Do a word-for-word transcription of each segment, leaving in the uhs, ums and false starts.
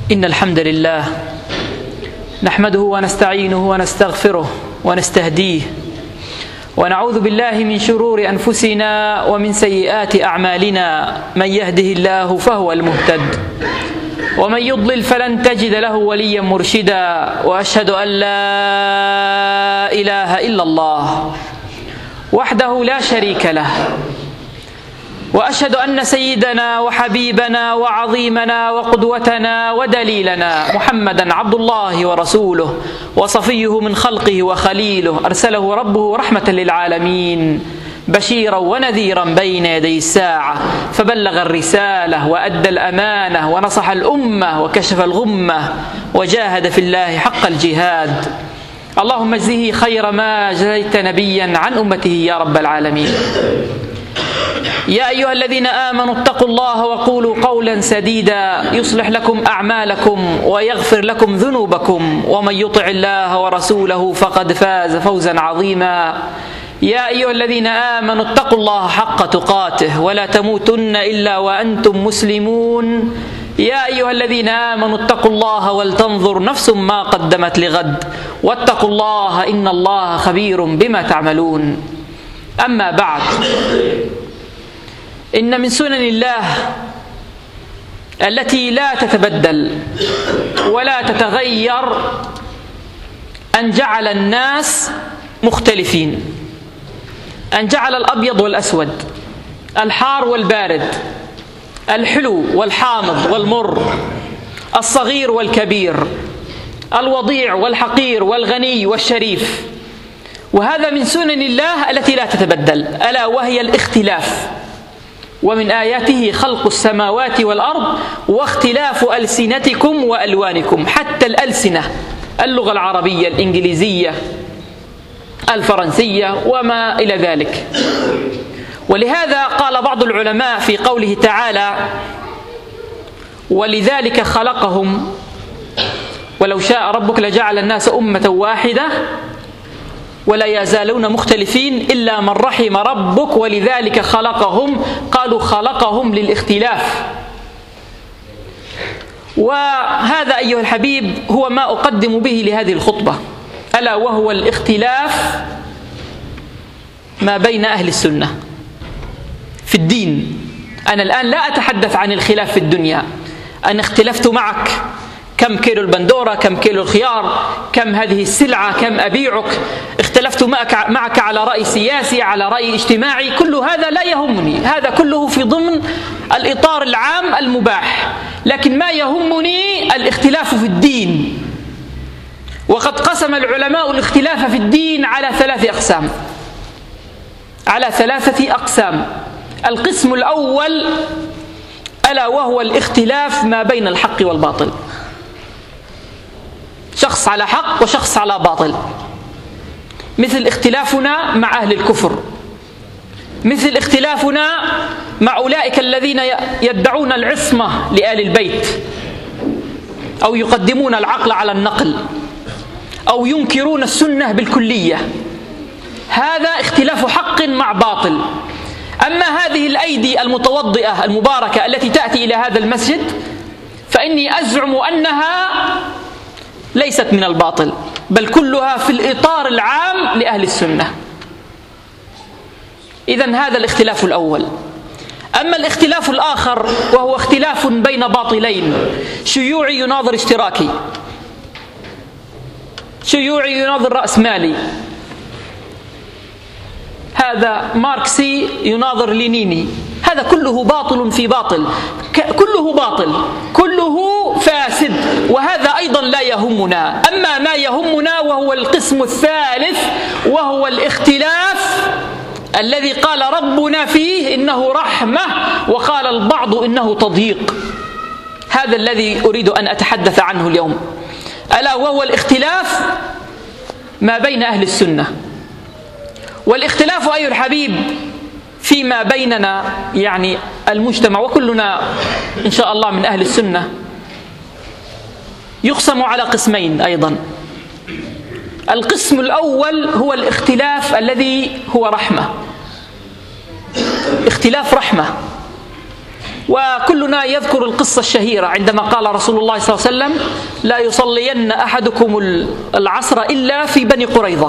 إن الحمد لله نحمده ونستعينه ونستغفره ونستهديه ونعوذ بالله من شرور أنفسنا ومن سيئات أعمالنا. من يهده الله فهو المهتد ومن يضلل فلن تجد له وليا مرشدا. وأشهد أن لا إله إلا الله وحده لا شريك له، وأشهد أن سيدنا وحبيبنا وعظيمنا وقدوتنا ودليلنا محمدا عبد الله ورسوله وصفيه من خلقه وخليله، أرسله ربه رحمة للعالمين بشيرا ونذيرا بين يدي الساعة، فبلغ الرسالة وأدى الأمانة ونصح الأمة وكشف الغمة وجاهد في الله حق الجهاد. اللهم اجزه خير ما جزيت نبيا عن أمته يا رب العالمين. يا أيها الذين آمنوا اتقوا الله وقولوا قولا سديدا يصلح لكم أعمالكم ويغفر لكم ذنوبكم، ومن يطع الله ورسوله فقد فاز فوزا عظيما. يا أيها الذين آمنوا اتقوا الله حق تقاته ولا تموتن إلا وأنتم مسلمون. يا أيها الذين آمنوا اتقوا الله ولتنظر نفس ما قدمت لغد واتقوا الله إن الله خبير بما تعملون. أما بعد، إن من سنن الله التي لا تتبدل ولا تتغير أن جعل الناس مختلفين، أن جعل الأبيض والأسود، الحار والبارد، الحلو والحامض والمر، الصغير والكبير، الوضيع والحقير والغني والشريف. وهذا من سنن الله التي لا تتبدل، ألا وهي الاختلاف. ومن آياته خلق السماوات والأرض واختلاف ألسنتكم وألوانكم، حتى الألسنة، اللغة العربية، الإنجليزية، الفرنسية وما إلى ذلك. ولهذا قال بعض العلماء في قوله تعالى: ولذلك خلقهم ولو شاء ربك لجعل الناس أمة واحدة ولا يزالون مختلفين إلا من رحم ربك ولذلك خلقهم. قالوا خلقهم للاختلاف. وهذا أيها الحبيب هو ما أقدم به لهذه الخطبة، ألا وهو الاختلاف ما بين أهل السنة في الدين. أنا الآن لا أتحدث عن الخلاف في الدنيا. أنا اختلفت معك كم كيلو البندورة، كم كيلو الخيار، كم هذه السلعة، كم أبيعك، اختلفت معك, معك على رأي سياسي، على رأي اجتماعي، كل هذا لا يهمني، هذا كله في ضمن الإطار العام المباح. لكن ما يهمني الاختلاف في الدين. وقد قسم العلماء الاختلاف في الدين على ثلاث أقسام على ثلاثة أقسام. القسم الأول ألا وهو الاختلاف ما بين الحق والباطل، شخص على حق وشخص على باطل، مثل اختلافنا مع أهل الكفر، مثل اختلافنا مع أولئك الذين يدعون العصمة لآل البيت أو يقدمون العقل على النقل أو ينكرون السنة بالكلية. هذا اختلاف حق مع باطل. أما هذه الأيدي المتوضئة المباركة التي تأتي إلى هذا المسجد فإني أزعم أنها ليست من الباطل، بل كلها في الإطار العام لأهل السنة. إذن هذا الاختلاف الأول. أما الاختلاف الآخر وهو اختلاف بين باطلين، شيوعي يناظر اشتراكي، شيوعي يناظر رأسمالي، هذا ماركسي يناظر لينيني، هذا كله باطل في باطل، كله باطل، كله فاسد، وهذا أيضا لا يهمنا. أما ما يهمنا وهو القسم الثالث وهو الاختلاف الذي قال ربنا فيه إنه رحمة وقال البعض إنه تضييق. هذا الذي أريد أن أتحدث عنه اليوم، ألا وهو الاختلاف ما بين أهل السنة. والاختلاف أيها الحبيب فيما بيننا، يعني المجتمع، وكلنا إن شاء الله من أهل السنة، يقسم على قسمين أيضا. القسم الأول هو الاختلاف الذي هو رحمة، اختلاف رحمة. وكلنا يذكر القصة الشهيرة عندما قال رسول الله صلى الله عليه وسلم: لا يصلين أحدكم العصر إلا في بني قريظة.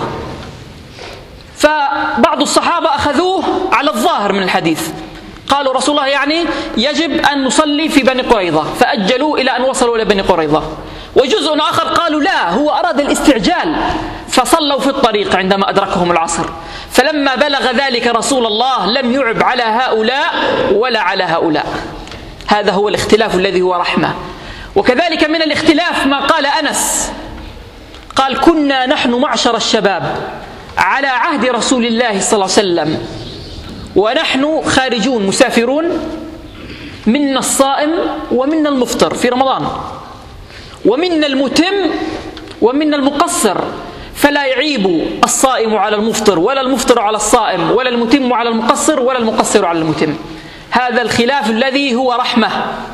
فبعض الصحابة أخذوه على الظاهر من الحديث، قالوا رسول الله يعني يجب أن نصلي في بني قريظة، فأجلوا إلى أن وصلوا إلى بني قريظة. وجزء آخر قالوا لا، هو أراد الاستعجال فصلوا في الطريق عندما أدركهم العصر. فلما بلغ ذلك رسول الله لم يعب على هؤلاء ولا على هؤلاء. هذا هو الاختلاف الذي هو رحمة. وكذلك من الاختلاف ما قال أنس، قال: كنا نحن معشر الشباب على عهد رسول الله صلى الله عليه وسلم ونحن خارجون مسافرون، منا الصائم ومنا المفطر في رمضان، ومنا المتم ومنا المقصر، فلا يعيب الصائم على المفطر ولا المفطر على الصائم ولا المتم على المقصر ولا المقصر على المتم. هذا الخلاف الذي هو رحمة،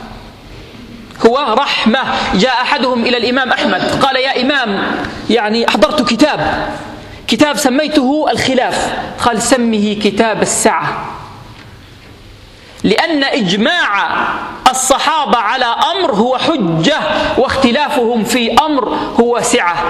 هو رحمة. جاء أحدهم إلى الإمام أحمد قال: يا إمام، يعني أحضرت كتاب كتاب سميته الخلاف. قال: سمه كتاب السعة، لأن إجماع الصحابة على أمر هو حجة، واختلافهم في أمر هو سعة.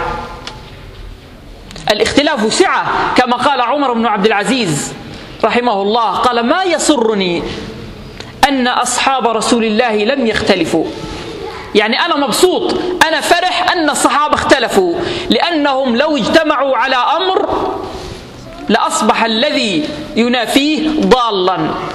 الاختلاف سعة، كما قال عمر بن عبد العزيز رحمه الله، قال: ما يسرني أن أصحاب رسول الله لم يختلفوا. يعني أنا مبسوط، أنا فرح أن الصحابة اختلفوا، لأنهم لو اجتمعوا على أمر لأصبح الذي ينافيه ضالا.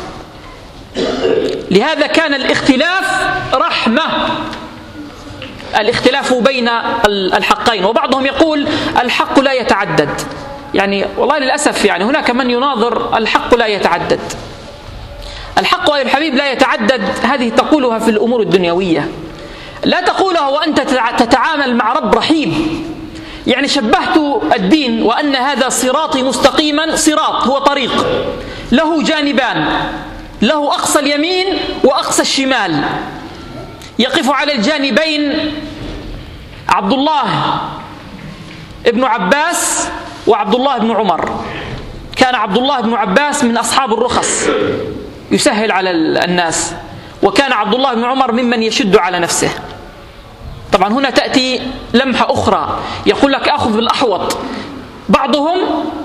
لهذا كان الاختلاف رحمة، الاختلاف بين الحقين. وبعضهم يقول الحق لا يتعدد، يعني والله للأسف يعني هناك من يناظر الحق لا يتعدد. الحق يا الحبيب لا يتعدد، هذه تقولها في الأمور الدنيوية، لا تقولها وأنت تتعامل مع رب رحيم. يعني شبهت الدين وأن هذا صراطي مستقيما، صراط هو طريق له جانبان، له أقصى اليمين وأقصى الشمال، يقف على الجانبين عبد الله ابن عباس وعبد الله بن عمر. كان عبد الله بن عباس من أصحاب الرخص يسهل على الناس، وكان عبد الله بن عمر ممن يشد على نفسه. طبعا هنا تأتي لمحة أخرى، يقول لك أخذ بالأحوط. بعضهم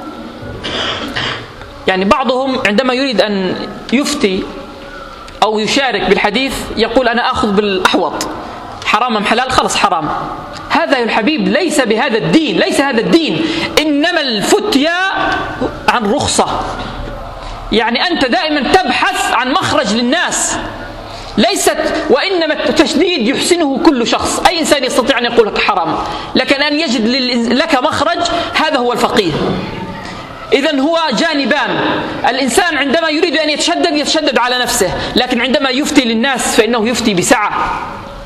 يعني بعضهم عندما يريد أن يفتي أو يشارك بالحديث يقول أنا أخذ بالأحوط، حرام أم حلال؟ خلص حرام. هذا يا الحبيب ليس بهذا الدين، ليس هذا الدين، إنما الفتيا عن رخصة. يعني أنت دائما تبحث عن مخرج للناس، ليست وإنما التشديد يحسنه كل شخص، أي إنسان يستطيع أن يقول لك حرام، لكن أن يجد لك مخرج هذا هو الفقيه. إذن هو جانبان، الإنسان عندما يريد أن يتشدد يتشدد على نفسه، لكن عندما يفتي للناس فإنه يفتي بسعة.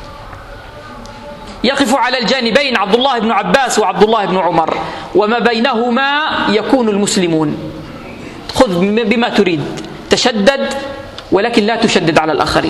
يقف على الجانبين عبد الله بن عباس وعبد الله بن عمر، وما بينهما يكون المسلمون. خذ بما تريد، تشدد ولكن لا تشدد على الآخرين.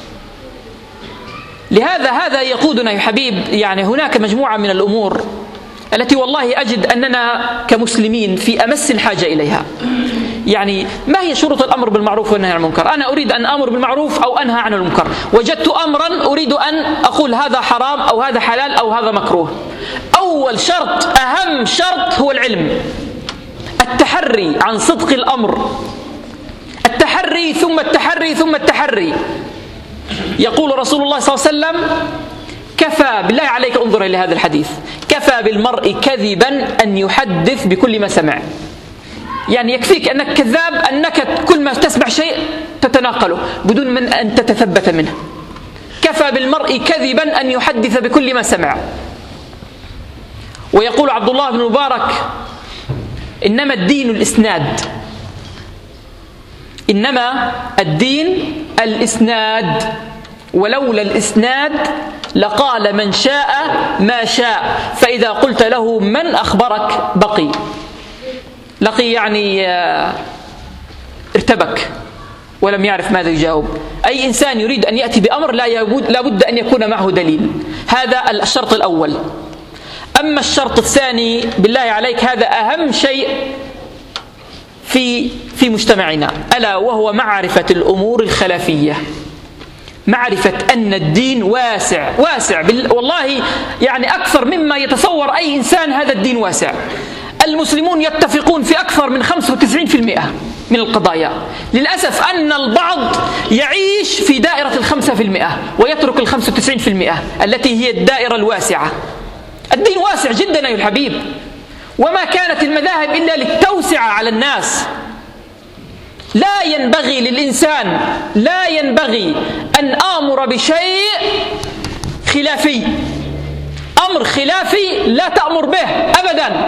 لهذا هذا يقودنا يا حبيب، يعني هناك مجموعة من الأمور التي والله أجد أننا كمسلمين في أمس الحاجة إليها. يعني ما هي شروط الأمر بالمعروف والنهي عن المنكر؟ أنا أريد أن أمر بالمعروف أو أنهى عن المنكر، وجدت أمرا أريد أن أقول هذا حرام أو هذا حلال أو هذا مكروه. أول شرط، أهم شرط هو العلم، التحري عن صدق الأمر، التحري ثم التحري ثم التحري. يقول رسول الله صلى الله عليه وسلم: كفى بالله عليك، انظر إلى هذا الحديث، كفى بالمرء كذبا أن يحدث بكل ما سمع. يعني يكفيك أنك كذاب، أنك كل ما تسمع شيء تتناقله بدون من أن تتثبت منه. كفى بالمرء كذبا أن يحدث بكل ما سمع. ويقول عبد الله بن مبارك: إنما الدين الإسناد، إنما الدين الإسناد، ولولا الإسناد لقال من شاء ما شاء، فإذا قلت له من أخبرك بقي لقي، يعني ارتبك ولم يعرف ماذا يجاوب. أي إنسان يريد أن يأتي بأمر لا بد أن يكون معه دليل. هذا الشرط الأول. أما الشرط الثاني بالله عليك، هذا أهم شيء في في مجتمعنا، ألا وهو معرفة الأمور الخلافية. معرفة أن الدين واسع واسع والله، يعني أكثر مما يتصور أي إنسان. هذا الدين واسع. المسلمون يتفقون في أكثر من خمسة وتسعين بالمئة من القضايا. للأسف أن البعض يعيش في دائرة الخمسة في المئة ويترك الخمسة وتسعين في المئة التي هي الدائرة الواسعة. الدين واسع جدا أيها الحبيب، وما كانت المذاهب إلا للتوسعة على الناس. لا ينبغي للإنسان لا ينبغي أن آمر بشيء خلافي. أمر خلافي لا تأمر به أبدا.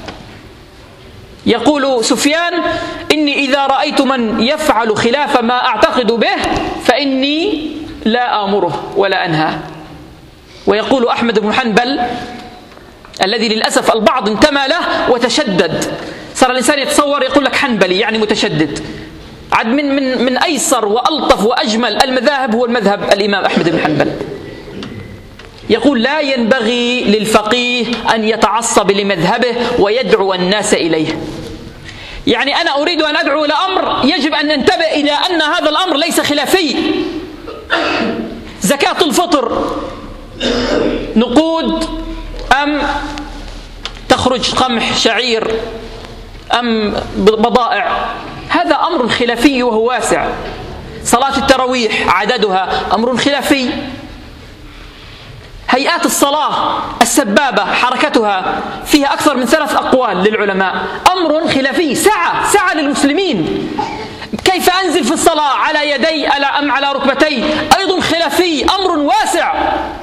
يقول سفيان: إني إذا رأيت من يفعل خلاف ما أعتقد به فإني لا آمره ولا أنهى. ويقول أحمد بن حنبل الذي للأسف البعض انتمى له وتشدد، صار الإنسان يتصور يقول لك حنبلي يعني متشدد. عد من من من أيسر وألطف وأجمل المذاهب هو المذهب الإمام أحمد بن حنبل. يقول: لا ينبغي للفقيه أن يتعصب لمذهبه ويدعو الناس إليه. يعني أنا أريد أن أدعو إلى أمر يجب أن ننتبه إلى أن هذا الأمر ليس خلافي. زكاة الفطر نقود أم تخرج قمح شعير أم بضائع، هذا أمر خلافي وهو واسع. صلاة التراويح عددها أمر خلافي. هيئات الصلاة السبابة حركتها فيها أكثر من ثلاث أقوال للعلماء، أمر خلافي. سعة سعة للمسلمين. كيف أنزل في الصلاة على يدي أم على ركبتي أيضا خلافي، أمر واسع.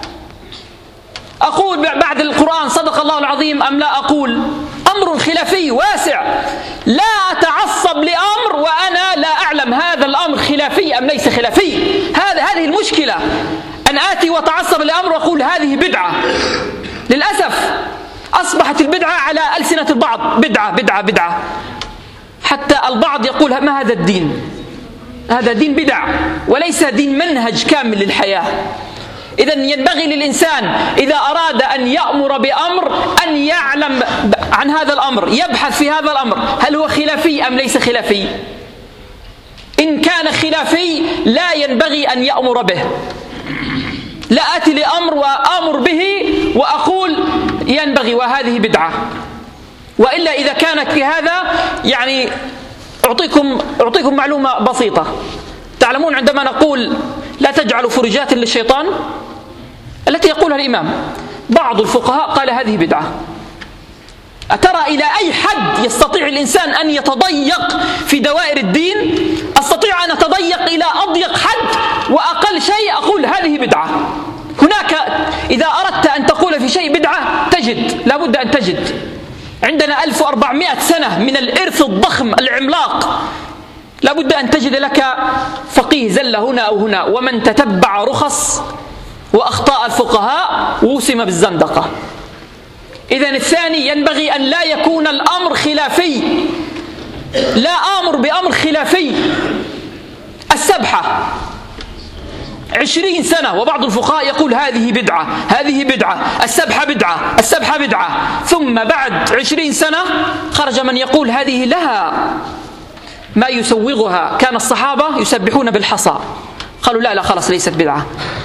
أقول بعد القرآن صدق الله العظيم أم لا أقول، أمر خلافي واسع. لا أتعصب لأمر وأنا لا أعلم هذا الأمر خلافي أم ليس خلافي. هذا هذه المشكلة، أن آتي وأتعصب لأمر وأقول هذه بدعة. للأسف أصبحت البدعة على ألسنة البعض، بدعة بدعة بدعة، حتى البعض يقول ما هذا الدين، هذا دين بدع وليس دين منهج كامل للحياة. إذن ينبغي للإنسان إذا أراد أن يأمر بأمر أن يعلم عن هذا الأمر، يبحث في هذا الأمر هل هو خلافي أم ليس خلافي. إن كان خلافي لا ينبغي أن يأمر به. لا أتي لأمر وآمر به وأقول ينبغي وهذه بدعة. وإلا إذا كانت في هذا، يعني أعطيكم, أعطيكم معلومة بسيطة. تعلمون عندما نقول لا تجعلوا فرجات للشيطان التي يقولها الإمام، بعض الفقهاء قال هذه بدعة. أترى إلى أي حد يستطيع الإنسان أن يتضيق في دوائر الدين؟ أستطيع أن أتضيق إلى أضيق حد، وأقل شيء أقول هذه بدعة. هناك إذا أردت أن تقول في شيء بدعة تجد، لا بد أن تجد. عندنا ألف وأربعمائة سنة من الإرث الضخم العملاق، لا بد أن تجد لك فقيه زل هنا أو هنا. ومن تتبع رخص وأخطاء الفقهاء ووسم بالزندقة. إذن الثاني ينبغي أن لا يكون الأمر خلافي. لا آمر بأمر خلافي. السبحة عشرين سنة وبعض الفقهاء يقول هذه بدعة، هذه بدعة، السبحة بدعة، السبحة بدعة. ثم بعد عشرين سنة خرج من يقول هذه لها ما يسوغها، كان الصحابة يسبحون بالحصى، قالوا لا لا خلاص ليست بدعة.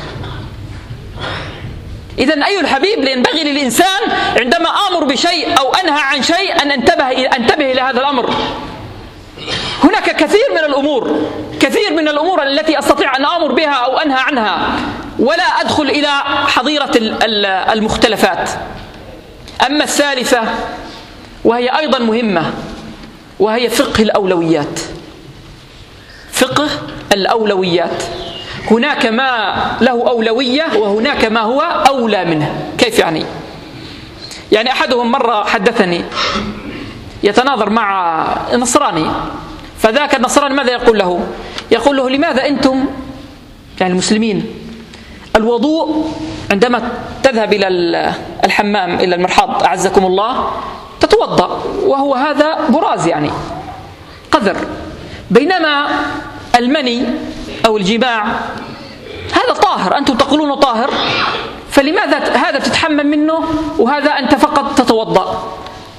إذن أيها الحبيب ينبغي للإنسان عندما آمر بشيء أو أنهى عن شيء أن أنتبه أنتبه إلى هذا الأمر. هناك كثير من الأمور كثير من الأمور التي أستطيع أن آمر بها أو أنهى عنها ولا أدخل إلى حظيرة المختلفات. أما الثالثة وهي أيضا مهمة، وهي فقه الأولويات. فقه الأولويات، هناك ما له أولوية وهناك ما هو أولى منه. كيف يعني؟ يعني أحدهم مرة حدثني يتناظر مع نصراني، فذاك النصراني ماذا يقول له؟ يقول له لماذا أنتم يعني المسلمين الوضوء عندما تذهب إلى الحمام إلى المرحاض أعزكم الله تتوضأ وهو هذا براز يعني قذر، بينما المني أو الجماع هذا طاهر، أنتم تقولون طاهر، فلماذا هذا تتحمم منه وهذا أنت فقط تتوضأ؟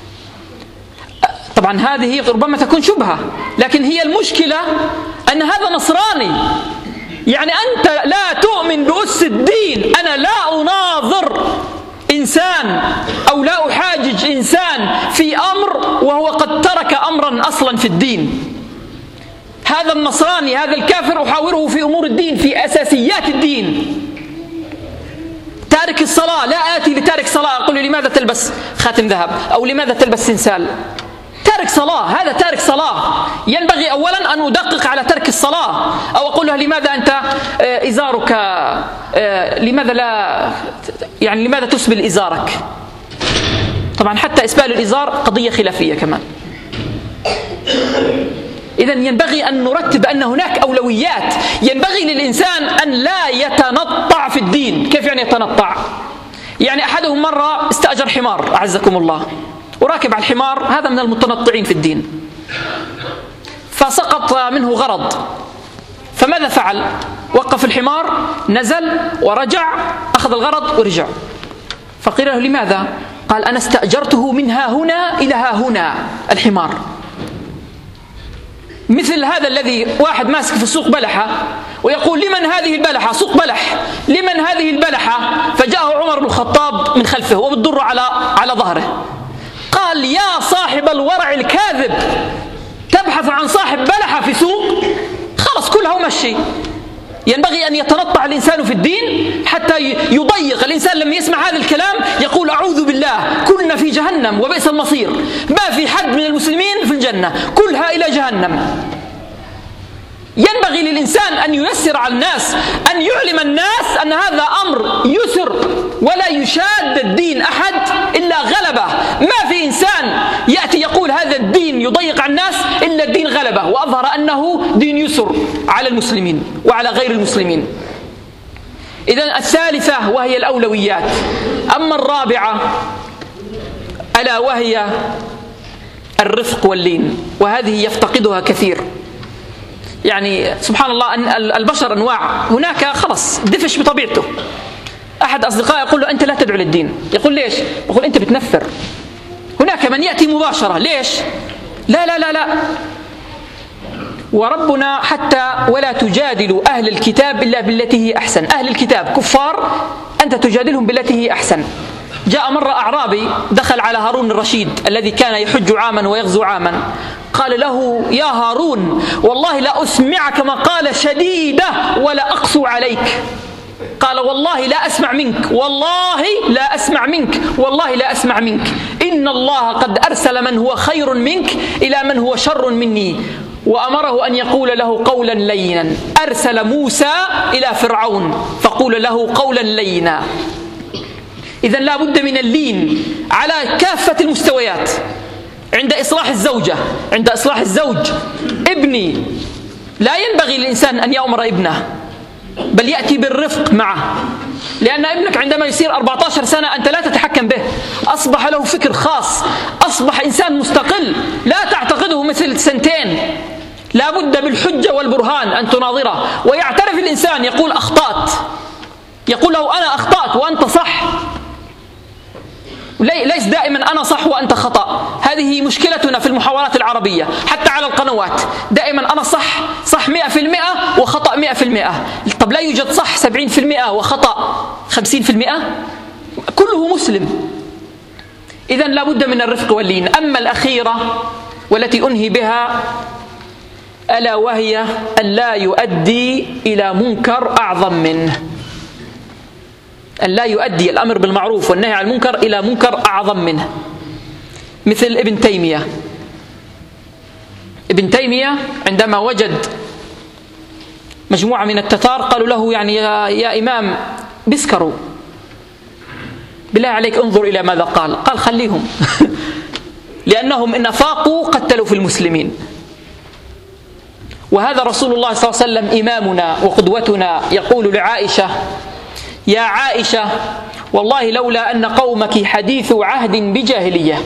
طبعا هذه ربما تكون شبهة، لكن هي المشكلة أن هذا نصراني يعني أنت لا تؤمن بأس الدين. أنا لا أناظر إنسان أو لا أحاجج إنسان في أمر وهو قد ترك أمرا أصلا في الدين. هذا النصراني، هذا الكافر، أحاوره في أمور الدين، في أساسيات الدين. تارك الصلاة، لا آتي لتارك صلاة أقول له لماذا تلبس خاتم ذهب أو لماذا تلبس سنسال. تارك صلاة، هذا تارك صلاة. ينبغي أولا أن أدقق على ترك الصلاة، أو أقول له لماذا أنت إزارك، لماذا لا يعني لماذا تسبل إزارك. طبعا حتى إسبال الإزار قضية خلافية كمان. إذن ينبغي أن نرتب أن هناك أولويات. ينبغي للإنسان أن لا يتنطع في الدين. كيف يعني يتنطع؟ يعني أحدهم مرة استأجر حمار أعزكم الله وراكب على الحمار، هذا من المتنطعين في الدين، فسقط منه غرض، فماذا فعل؟ وقف الحمار، نزل ورجع، أخذ الغرض ورجع. فقيل له لماذا؟ قال أنا استأجرته من ها هنا إلى ها هنا الحمار. مثل هذا الذي واحد ماسك في السوق بلحة ويقول لمن هذه البلحة؟ سوق بلح، لمن هذه البلحة؟ فجاءه عمر بن الخطاب من خلفه وبالضر على على ظهره، قال يا صاحب الورع الكاذب تبحث عن صاحب بلحة في سوق؟ خلص كلها ومشي. ينبغي أن يتنطع الإنسان في الدين حتى يضيق. الإنسان لما يسمع هذا الكلام يقول أعوذ بالله، كلنا في جهنم وبئس المصير، ما في حد من المسلمين في الجنة، كلها إلى جهنم. ينبغي للإنسان أن ييسر على الناس، أن يعلم الناس أن هذا أمر يسر، ولا يشاد الدين أحد إلا غلبه. ما في إنسان يأتي يقول هذا الدين يضيق على الناس إلا الدين غلبه وأظهر أنه دين يسر على المسلمين وعلى غير المسلمين. إذن الثالثة وهي الأولويات. أما الرابعة ألا وهي الرفق واللين، وهذه يفتقدها كثير. يعني سبحان الله أن البشر أنواع، هناك خلص دفش بطبيعته. أحد أصدقائي يقول له أنت لا تدعو للدين، يقول ليش؟ يقول أنت بتنفر. هناك من يأتي مباشرة، ليش؟ لا لا لا لا وربنا حتى ولا تجادلوا أهل الكتاب إلا بالتي هي أحسن. أهل الكتاب كفار، أنت تجادلهم بالتي هي أحسن. جاء مرة أعرابي دخل على هارون الرشيد الذي كان يحج عاما ويغزو عاما، قال له يا هارون والله لا أسمعك مقالة شديدة ولا أقسو عليك. قال والله لا أسمع منك، والله لا أسمع منك، والله لا أسمع منك. إن الله قد أرسل من هو خير منك إلى من هو شر مني، وأمره أن يقول له قولا لينا. أرسل موسى إلى فرعون فقول له قولا لينا. إذن لا بد من اللين على كافة المستويات. عند إصلاح الزوجة، عند إصلاح الزوج، ابني لا ينبغي للإنسان أن يأمر ابنه، بل يأتي بالرفق معه، لأن ابنك عندما يصير أربعة عشر سنة أنت لا تتحكم به، أصبح له فكر خاص، أصبح إنسان مستقل، لا تعتقده مثل سنتين. لا بد بالحجة والبرهان أن تناظره، ويعترف الإنسان يقول أخطأت، يقول له أنا أخطأت وأنت صح، ليس دائما أنا صح وأنت خطأ. هذه مشكلتنا في المحاورات العربية حتى على القنوات، دائما أنا صح صح مئة في المئة وخطأ مئة في المئة. طب لا يوجد صح سبعين في المئة وخطأ خمسين في المئة؟ كله مسلم. إذن لا بد من الرفق واللين. أما الأخيرة والتي أنهي بها ألا وهي أن لا يؤدي إلى منكر أعظم منه، أن لا يؤدي الأمر بالمعروف والنهي عن المنكر إلى منكر أعظم منه. مثل ابن تيمية. ابن تيمية عندما وجد مجموعة من التتار قالوا له يعني يا, يا إمام بيسكروا، بالله عليك انظر إلى ماذا قال. قال خليهم لأنهم إن فاقوا قتلوا في المسلمين. وهذا رسول الله صلى الله عليه وسلم إمامنا وقدوتنا يقول لعائشة يا عائشة والله لولا أن قومك حديث عهد بجاهلية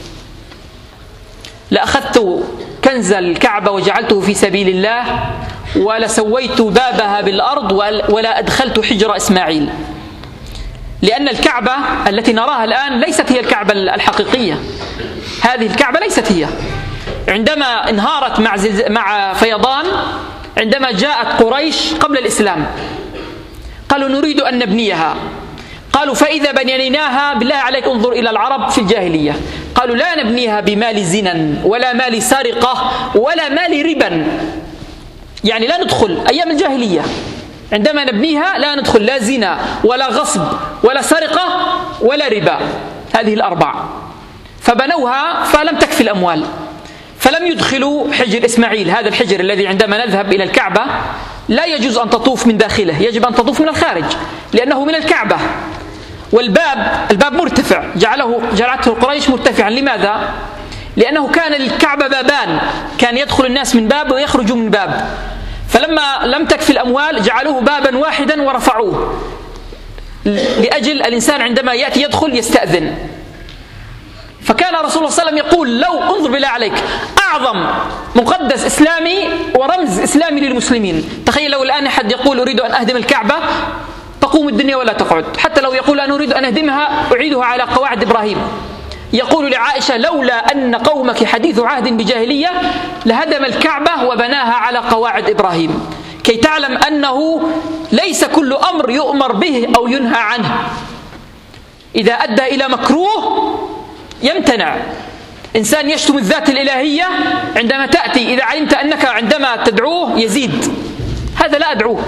لأخذت كنز الكعبة وجعلته في سبيل الله ولسويت بابها بالأرض ولا أدخلت حجر إسماعيل. لأن الكعبة التي نراها الآن ليست هي الكعبة الحقيقية، هذه الكعبة ليست هي. عندما انهارت مع, مع فيضان عندما جاءت قريش قبل الإسلام قالوا نريد أن نبنيها. قالوا فإذا بنيناها بالله عليك انظر إلى العرب في الجاهلية، قالوا لا نبنيها بمال زنا ولا مال سرقة ولا مال ربا، يعني لا ندخل أيام الجاهلية عندما نبنيها لا ندخل لا زنا ولا غصب ولا سرقة ولا ربا، هذه الأربع. فبنوها فلم تكفي الأموال، فلم يدخلوا حجر إسماعيل، هذا الحجر الذي عندما نذهب إلى الكعبة لا يجوز أن تطوف من داخله، يجب أن تطوف من الخارج لأنه من الكعبة. والباب الباب مرتفع، جعله جعلته قريش مرتفعا. لماذا؟ لأنه كان للكعبة بابان، كان يدخل الناس من باب ويخرجوا من باب، فلما لم تكفي الأموال جعلوه بابا واحدا ورفعوه لأجل الإنسان عندما يأتي يدخل يستأذن. فكان رسول الله صلى الله عليه وسلم يقول لو انظر بالله عليك أعظم مقدس إسلامي ورمز إسلامي للمسلمين، تخيل لو الآن أحد يقول أريد أن أهدم الكعبة تقوم الدنيا ولا تقعد، حتى لو يقول أنا أريد أن أهدمها أعيدها على قواعد إبراهيم. يقول لعائشة لولا أن قومك حديث عهد بجاهلية لهدم الكعبة وبناها على قواعد إبراهيم، كي تعلم أنه ليس كل أمر يؤمر به أو ينهى عنه، إذا أدى إلى مكروه يمتنع. إنسان يشتم الذات الإلهية عندما تأتي إذا علمت أنك عندما تدعوه يزيد، هذا لا أدعوه.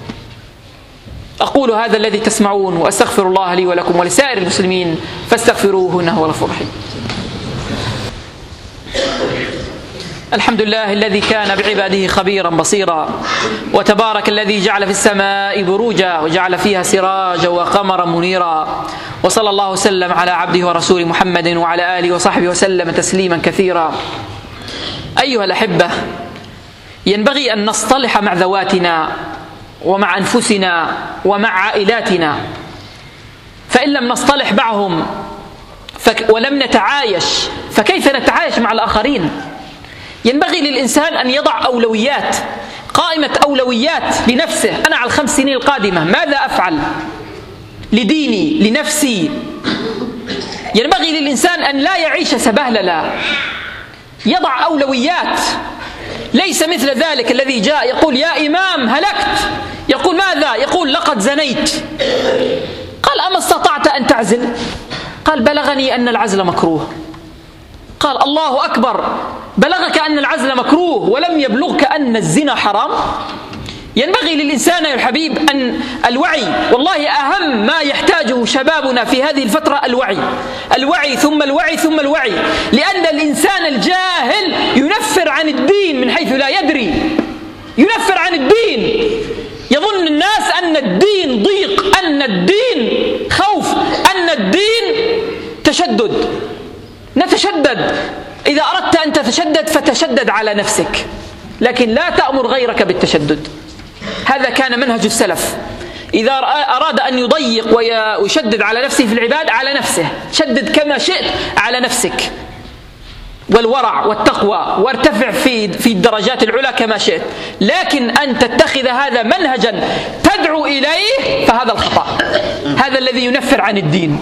أقول هذا الذي تسمعون وأستغفر الله لي ولكم ولسائر المسلمين فاستغفروه إنه هو الغفور الرحيم. الحمد لله الذي كان بعباده خبيرا بصيرا، وتبارك الذي جعل في السماء بروجا وجعل فيها سراجا وقمرا منيرا، وصلى الله وسلم على عبده ورسوله محمد وعلى آله وصحبه وسلم تسليما كثيرا. أيها الأحبة، ينبغي أن نصطلح مع ذواتنا ومع أنفسنا ومع عائلاتنا، فإن لم نصطلح معهم فك ولم نتعايش فكيف نتعايش مع الآخرين؟ ينبغي للإنسان أن يضع أولويات، قائمة أولويات لنفسه. أنا على الخمس سنين القادمة ماذا أفعل لديني لنفسي؟ ينبغي للإنسان أن لا يعيش سبهللا، يضع أولويات. ليس مثل ذلك الذي جاء يقول يا إمام هلكت، يقول ماذا؟ يقول لقد زنيت. قال أما استطعت أن تعزل؟ قال بلغني أن العزل مكروه. قال الله أكبر، بلغك أن العزل مكروه ولم يبلغك أن الزنا حرام؟ ينبغي للإنسان يا الحبيب أن الوعي، والله أهم ما يحتاجه شبابنا في هذه الفترة الوعي، الوعي ثم الوعي ثم الوعي، لأن الإنسان الجاهل ينفر عن الدين من حيث لا يدري، ينفر عن الدين، يظن الناس أن الدين ضيق، أن الدين خوف، أن الدين تشدد. نتشدد، إذا أردت أن تتشدد فتشدد على نفسك، لكن لا تأمر غيرك بالتشدد. هذا كان منهج السلف، إذا أراد أن يضيق ويشدد على نفسه في العباد على نفسه، شدد كما شئت على نفسك، والورع والتقوى، وارتفع في في الدرجات العلى كما شئت، لكن أن تتخذ هذا منهجا تدعو إليه فهذا الخطأ، هذا الذي ينفر عن الدين.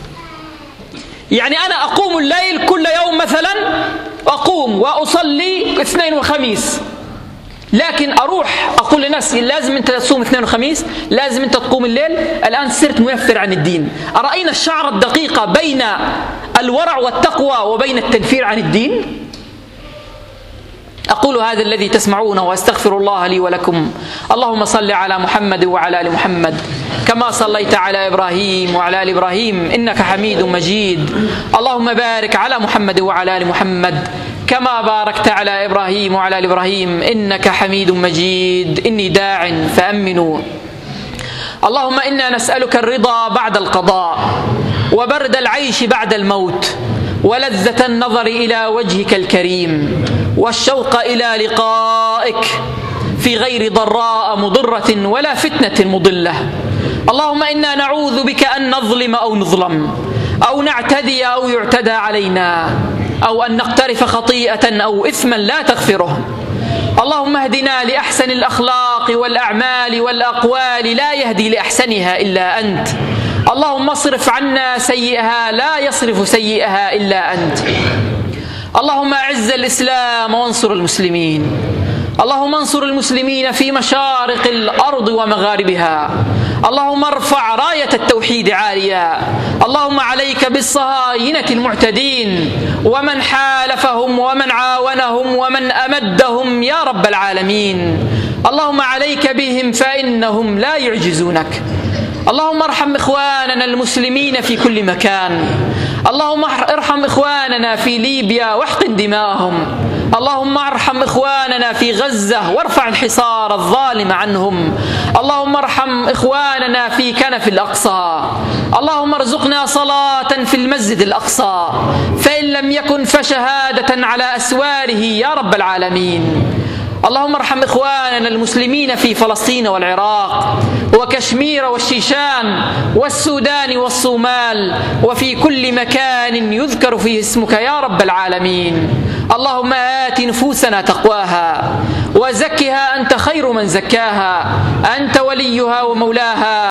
يعني أنا أقوم الليل كل يوم مثلا، أقوم وأصلي اثنين وخميس، لكن أروح أقول لنفسي لازم أنت تصوم اثنين وخميس، لازم أنت تقوم الليل، الآن صرت منفر عن الدين. أرأينا الشعرة الدقيقة بين الورع والتقوى وبين التنفير عن الدين؟ أقول هذا الذي تسمعونه وأستغفر الله لي ولكم. اللهم صل على محمد وعلى آل محمد كما صليت على إبراهيم وعلى آل إبراهيم إنك حميد مجيد. اللهم بارك على محمد وعلى آل محمد كما باركت على إبراهيم وعلى آل إبراهيم إنك حميد مجيد. إني داع فأمنوا. اللهم إنا نسألك الرضا بعد القضاء، وبرد العيش بعد الموت، ولذة النظر إلى وجهك الكريم، والشوق إلى لقائك في غير ضراء مضرة ولا فتنة مضلة. اللهم إنا نعوذ بك أن نظلم أو نظلم، أو نعتدي أو يعتدى علينا، أو أن نقترف خطيئة أو إثما لا تغفره. اللهم اهدنا لأحسن الأخلاق والأعمال والأقوال لا يهدي لأحسنها إلا أنت. اللهم اصرف عنا سيئها لا يصرف سيئها إلا أنت. اللهم أعز الإسلام وانصر المسلمين. اللهم انصر المسلمين في مشارق الأرض ومغاربها. اللهم ارفع راية التوحيد عاليا. اللهم عليك بالصهاينة المعتدين ومن حالفهم ومن عاونهم ومن أمدهم يا رب العالمين. اللهم عليك بهم فإنهم لا يعجزونك. اللهم ارحم إخواننا المسلمين في كل مكان. اللهم ارحم إخواننا في ليبيا واحقن دماءهم. اللهم ارحم إخواننا في غزة وارفع الحصار الظالم عنهم. اللهم ارحم إخواننا في كنف الأقصى. اللهم ارزقنا صلاة في المسجد الأقصى، فإن لم يكن فشهادة على أسواره يا رب العالمين. اللهم ارحم إخواننا المسلمين في فلسطين والعراق وكشمير والشيشان والسودان والصومال وفي كل مكان يذكر فيه اسمك يا رب العالمين. اللهم آت نفوسنا تقواها وزكها أنت خير من زكاها، أنت وليها ومولاها.